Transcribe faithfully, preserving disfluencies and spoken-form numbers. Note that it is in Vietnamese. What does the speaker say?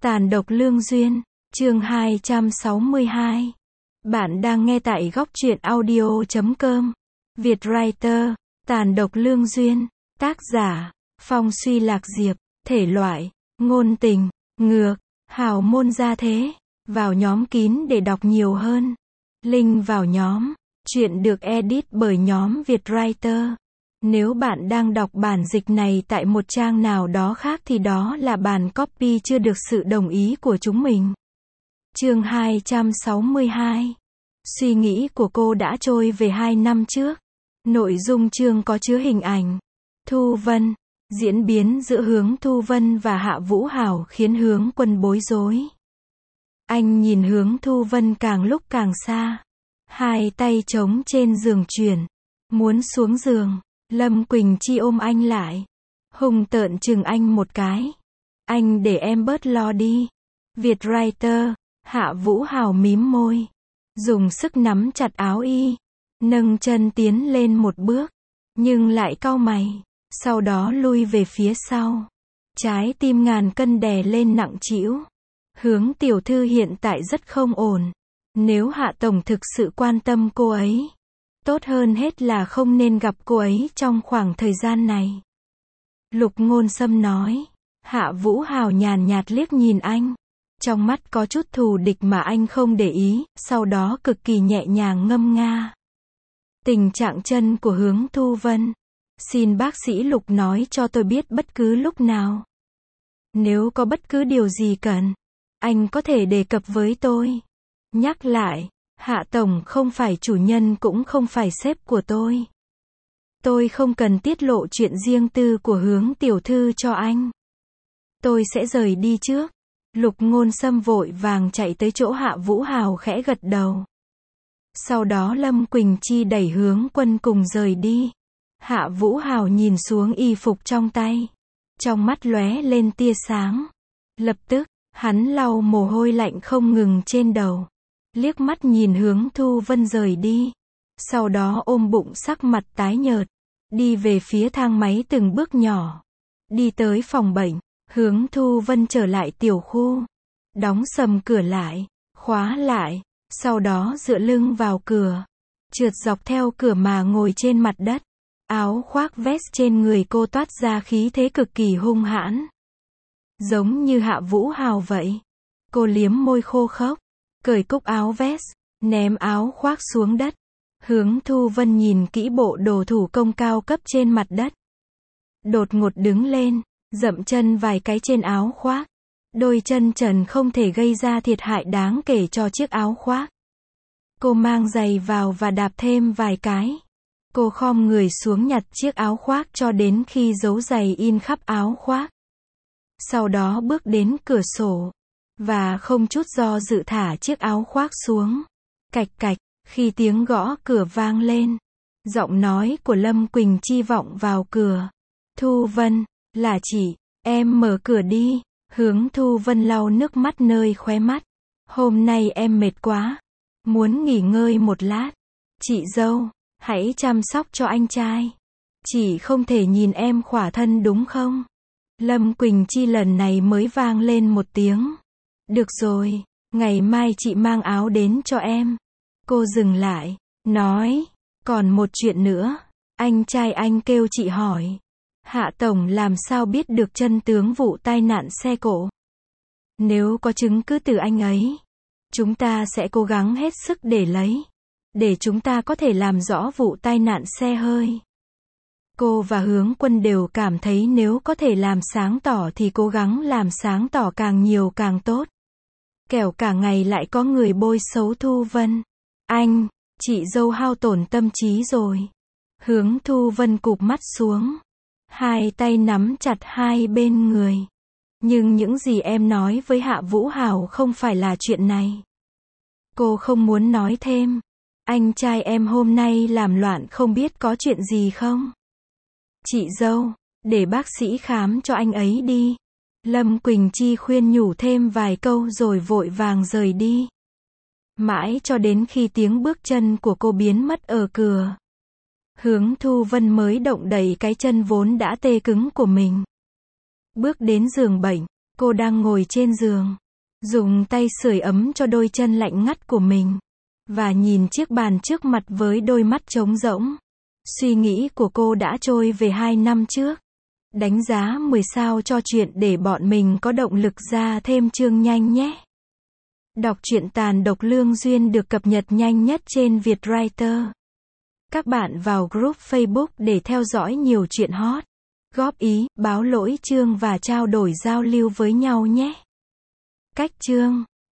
Tàn độc lương duyên, chương hai trăm sáu mươi hai. Bạn đang nghe tại góc truyện audio chấm com. Việt Writer, Tàn độc lương duyên, tác giả, Phong Suy Lạc Diệp, thể loại, ngôn tình, ngược, hào môn gia thế. Vào nhóm kín để đọc nhiều hơn. Link vào nhóm. Chuyện được edit bởi nhóm Việt Writer. Nếu bạn đang đọc bản dịch này tại một trang nào đó khác thì đó là bản copy chưa được sự đồng ý của chúng mình. Chương hai trăm sáu mươi hai. Suy nghĩ của cô đã trôi về hai năm trước. Nội dung chương có chứa hình ảnh Thu Vân. Diễn biến giữa Hướng Thu Vân và Hạ Vũ Hào khiến Hướng Quân bối rối. Anh nhìn Hướng Thu Vân càng lúc càng xa. Hai tay trống trên giường chuyển. Muốn xuống giường. Lâm Quỳnh Chi ôm anh lại. Hùng tợn chừng anh một cái. Anh để em bớt lo đi. Việt Writer. Hạ Vũ Hào mím môi. Dùng sức nắm chặt áo y. Nâng chân tiến lên một bước. Nhưng lại cau mày. Sau đó lui về phía sau. Trái tim ngàn cân đè lên nặng trĩu. Hướng tiểu thư hiện tại rất không ổn. Nếu Hạ Tổng thực sự quan tâm cô ấy, tốt hơn hết là không nên gặp cô ấy trong khoảng thời gian này. Lục Ngôn Sâm nói. Hạ Vũ Hào nhàn nhạt liếc nhìn anh. Trong mắt có chút thù địch mà anh không để ý, sau đó cực kỳ nhẹ nhàng ngâm nga. Tình trạng chân của Hướng Thu Vân. Xin bác sĩ Lục nói cho tôi biết bất cứ lúc nào. Nếu có bất cứ điều gì cần, anh có thể đề cập với tôi. Nhắc lại, Hạ Tổng không phải chủ nhân cũng không phải sếp của tôi. Tôi không cần tiết lộ chuyện riêng tư của Hướng tiểu thư cho anh. Tôi sẽ rời đi trước. Lục Ngôn Sâm vội vàng chạy tới chỗ Hạ Vũ Hào khẽ gật đầu. Sau đó Lâm Quỳnh Chi đẩy Hướng Quân cùng rời đi. Hạ Vũ Hào nhìn xuống y phục trong tay. Trong mắt lóe lên tia sáng. Lập tức, hắn lau mồ hôi lạnh không ngừng trên đầu. Liếc mắt nhìn Hướng Thu Vân rời đi. Sau đó ôm bụng sắc mặt tái nhợt. Đi về phía thang máy từng bước nhỏ. Đi tới phòng bệnh. Hướng Thu Vân trở lại tiểu khu. Đóng sầm cửa lại. Khóa lại. Sau đó dựa lưng vào cửa. Trượt dọc theo cửa mà ngồi trên mặt đất. Áo khoác vest trên người cô toát ra khí thế cực kỳ hung hãn. Giống như Hạ Vũ Hào vậy. Cô liếm môi khô khốc. Cởi cúc áo vest. Ném áo khoác xuống đất. Hướng Thu Vân nhìn kỹ bộ đồ thủ công cao cấp trên mặt đất. Đột ngột đứng lên. Dậm chân vài cái trên áo khoác. Đôi chân trần không thể gây ra thiệt hại đáng kể cho chiếc áo khoác. Cô mang giày vào và đạp thêm vài cái. Cô khom người xuống nhặt chiếc áo khoác cho đến khi dấu giày in khắp áo khoác. Sau đó bước đến cửa sổ. Và không chút do dự thả chiếc áo khoác xuống. Cạch cạch, khi tiếng gõ cửa vang lên. Giọng nói của Lâm Quỳnh Chi vọng vào cửa. Thu Vân, là chị, em mở cửa đi. Hướng Thu Vân lau nước mắt nơi khóe mắt. Hôm nay em mệt quá. Muốn nghỉ ngơi một lát. Chị dâu, hãy chăm sóc cho anh trai. Chị không thể nhìn em khỏa thân đúng không? Lâm Quỳnh Chi lần này mới vang lên một tiếng. Được rồi, ngày mai chị mang áo đến cho em. Cô dừng lại, nói, còn một chuyện nữa. Anh trai anh kêu chị hỏi. Hạ Tổng làm sao biết được chân tướng vụ tai nạn xe cộ? Nếu có chứng cứ từ anh ấy, chúng ta sẽ cố gắng hết sức để lấy. Để chúng ta có thể làm rõ vụ tai nạn xe hơi. Cô và Hướng Quân đều cảm thấy nếu có thể làm sáng tỏ thì cố gắng làm sáng tỏ càng nhiều càng tốt. Kẻo cả ngày lại có người bôi xấu Thu Vân. Anh, chị dâu hao tổn tâm trí rồi. Hướng Thu Vân cụp mắt xuống. Hai tay nắm chặt hai bên người. Nhưng những gì em nói với Hạ Vũ Hào không phải là chuyện này. Cô không muốn nói thêm. Anh trai em hôm nay làm loạn không biết có chuyện gì không? Chị dâu, để bác sĩ khám cho anh ấy đi. Lâm Quỳnh Chi khuyên nhủ thêm vài câu rồi vội vàng rời đi. Mãi cho đến khi tiếng bước chân của cô biến mất ở cửa. Hướng Thu Vân mới động đậy cái chân vốn đã tê cứng của mình. Bước đến giường bệnh, Cô đang ngồi trên giường, dùng tay sưởi ấm cho đôi chân lạnh ngắt của mình, và nhìn chiếc bàn trước mặt với đôi mắt trống rỗng. Suy nghĩ của cô đã trôi về hai năm trước. Đánh giá mười sao cho chuyện để bọn mình có động lực ra thêm chương nhanh nhé. Đọc truyện Tàn độc lương duyên được cập nhật nhanh nhất trên Vietwriter. Các bạn vào group Facebook để theo dõi nhiều chuyện hot, góp ý, báo lỗi chương và trao đổi giao lưu với nhau nhé. Cách chương